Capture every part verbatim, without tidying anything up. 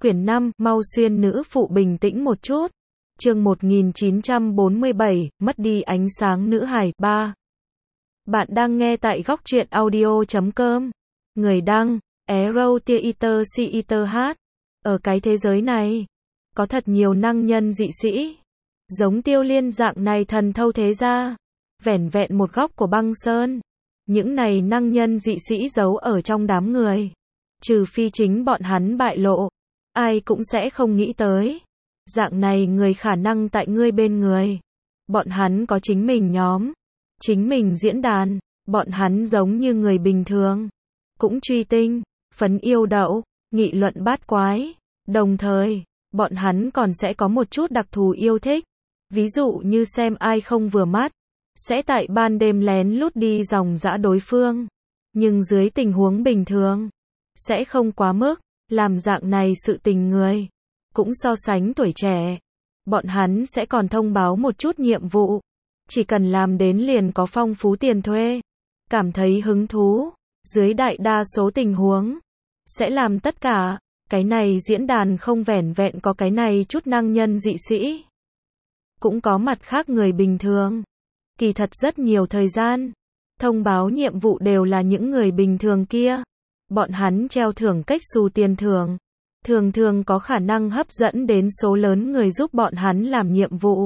Quyển năm, mau xuyên nữ phụ bình tĩnh một chút. Chương một nghìn chín trăm bốn mươi bảy, mất đi ánh sáng nữ hài, ba. Bạn đang nghe tại góc truyện audio chấm com. Người đăng, Arrow Theater Theater hát. Ở cái thế giới này, có thật nhiều năng nhân dị sĩ. Giống Tiêu Liên dạng này thần thâu thế gia. Vẻn vẹn một góc của băng sơn. Những này năng nhân dị sĩ giấu ở trong đám người. Trừ phi chính bọn hắn bại lộ. Ai cũng sẽ không nghĩ tới. Dạng này người khả năng tại ngươi bên người. Bọn hắn có chính mình nhóm. Chính mình diễn đàn. Bọn hắn giống như người bình thường. Cũng truy tinh, phấn yêu đậu, nghị luận bát quái. Đồng thời, bọn hắn còn sẽ có một chút đặc thù yêu thích. Ví dụ như xem ai không vừa mắt. Sẽ tại ban đêm lén lút đi dòng dã đối phương. Nhưng dưới tình huống bình thường, sẽ không quá mức. Làm dạng này sự tình người. Cũng so sánh tuổi trẻ. Bọn hắn sẽ còn thông báo một chút nhiệm vụ. Chỉ cần làm đến liền có phong phú tiền thuê. Cảm thấy hứng thú. Dưới đại đa số tình huống. Sẽ làm tất cả. Cái này diễn đàn không vẻn vẹn có cái này chút năng nhân dị sĩ. Cũng có mặt khác người bình thường. Kỳ thật rất nhiều thời gian. Thông báo nhiệm vụ đều là những người bình thường kia. Bọn hắn treo thưởng cách xù tiền thưởng. Thường thường có khả năng hấp dẫn đến số lớn người giúp bọn hắn làm nhiệm vụ.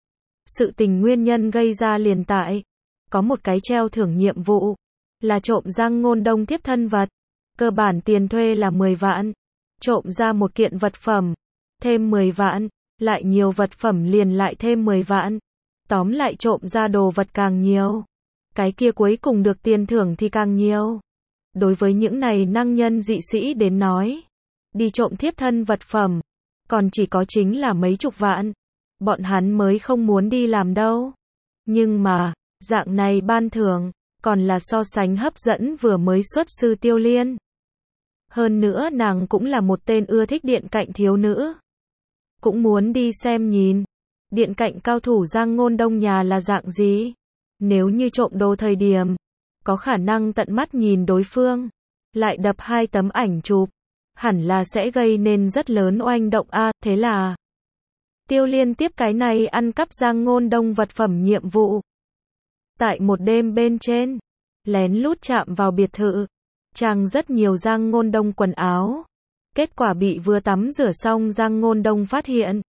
Sự tình nguyên nhân gây ra liền tại. Có một cái treo thưởng nhiệm vụ. Là trộm Giang Ngôn Đông tiếp thân vật. Cơ bản tiền thuê là mười vạn. Trộm ra một kiện vật phẩm. Thêm mười vạn. Lại nhiều vật phẩm liền lại thêm mười vạn. Tóm lại trộm ra đồ vật càng nhiều. Cái kia cuối cùng được tiền thưởng thì càng nhiều. Đối với những này năng nhân dị sĩ đến nói. Đi trộm thiếp thân vật phẩm. Còn chỉ có chính là mấy chục vạn. Bọn hắn mới không muốn đi làm đâu. Nhưng mà, dạng này ban thưởng. Còn là so sánh hấp dẫn vừa mới xuất sư Tiêu Liên. Hơn nữa nàng cũng là một tên ưa thích điện cạnh thiếu nữ. Cũng muốn đi xem nhìn. Điện cạnh cao thủ Giang Ngôn Đông nhà là dạng gì? Nếu như trộm đồ thời điểm. Có khả năng tận mắt nhìn đối phương. Lại đập hai tấm ảnh chụp. Hẳn là sẽ gây nên rất lớn oanh động a. À, thế là Tiêu Liên tiếp cái này ăn cắp Giang Ngôn Đông vật phẩm nhiệm vụ. Tại một đêm bên trên. Lén lút chạm vào biệt thự. Trang rất nhiều Giang Ngôn Đông quần áo. Kết quả bị vừa tắm rửa xong Giang Ngôn Đông phát hiện.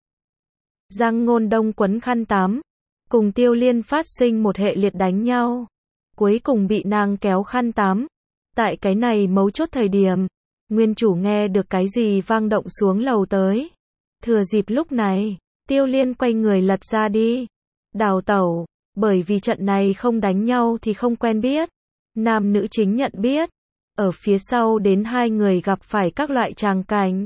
Giang Ngôn Đông quấn khăn tắm. Cùng Tiêu Liên phát sinh một hệ liệt đánh nhau. Cuối cùng bị nàng kéo khăn tắm. Tại cái này mấu chốt thời điểm. Nguyên chủ nghe được cái gì vang động xuống lầu tới. Thừa dịp lúc này. Tiêu Liên quay người lật ra đi. Đào tẩu. Bởi vì trận này không đánh nhau thì không quen biết. Nam nữ chính nhận biết. Ở phía sau đến hai người gặp phải các loại tràng cảnh.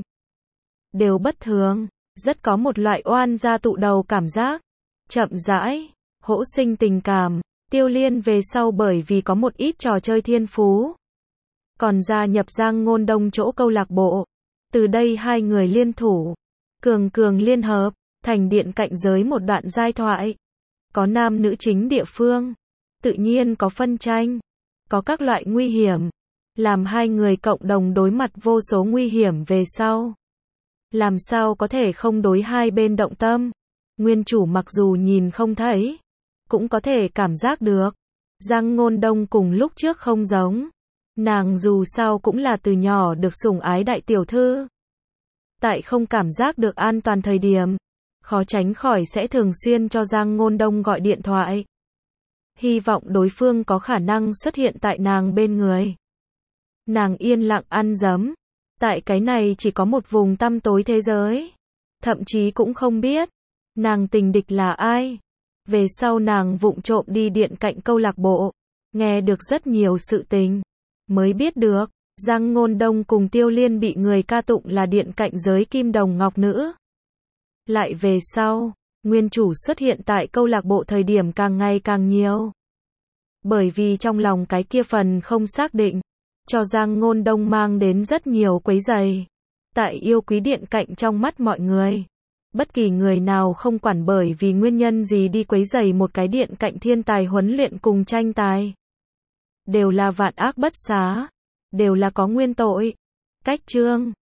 Đều bất thường. Rất có một loại oan gia tụ đầu cảm giác. Chậm rãi. Hỗ sinh tình cảm. Tiêu Liên về sau bởi vì có một ít trò chơi thiên phú. Còn gia nhập Giang Ngôn Đông chỗ câu lạc bộ. Từ đây hai người liên thủ. Cường cường liên hợp. Thành điện cạnh giới một đoạn giai thoại. Có nam nữ chính địa phương. Tự nhiên có phân tranh. Có các loại nguy hiểm. Làm hai người cộng đồng đối mặt vô số nguy hiểm về sau. Làm sao có thể không đối hai bên động tâm. Nguyên chủ mặc dù nhìn không thấy. Cũng có thể cảm giác được. Giang Ngôn Đông cùng lúc trước không giống. Nàng dù sao cũng là từ nhỏ được sủng ái đại tiểu thư. Tại không cảm giác được an toàn thời điểm. Khó tránh khỏi sẽ thường xuyên cho Giang Ngôn Đông gọi điện thoại. Hy vọng đối phương có khả năng xuất hiện tại nàng bên người. Nàng yên lặng ăn dấm. Tại cái này chỉ có một vùng tăm tối thế giới. Thậm chí cũng không biết. Nàng tình địch là ai. Về sau nàng vụng trộm đi điện cạnh câu lạc bộ. Nghe được rất nhiều sự tình. Mới biết được. Giang Ngôn Đông cùng Tiêu Liên bị người ca tụng là điện cạnh giới kim đồng ngọc nữ. Lại về sau. Nguyên chủ xuất hiện tại câu lạc bộ thời điểm càng ngày càng nhiều. Bởi vì trong lòng cái kia phần không xác định. Cho Giang Ngôn Đông mang đến rất nhiều quấy rầy. Tại yêu quý điện cạnh trong mắt mọi người. Bất kỳ người nào không quản bởi vì nguyên nhân gì đi quấy rầy một cái điện cạnh thiên tài huấn luyện cùng tranh tài. Đều là vạn ác bất xá. Đều là có nguyên tội. Cách chương.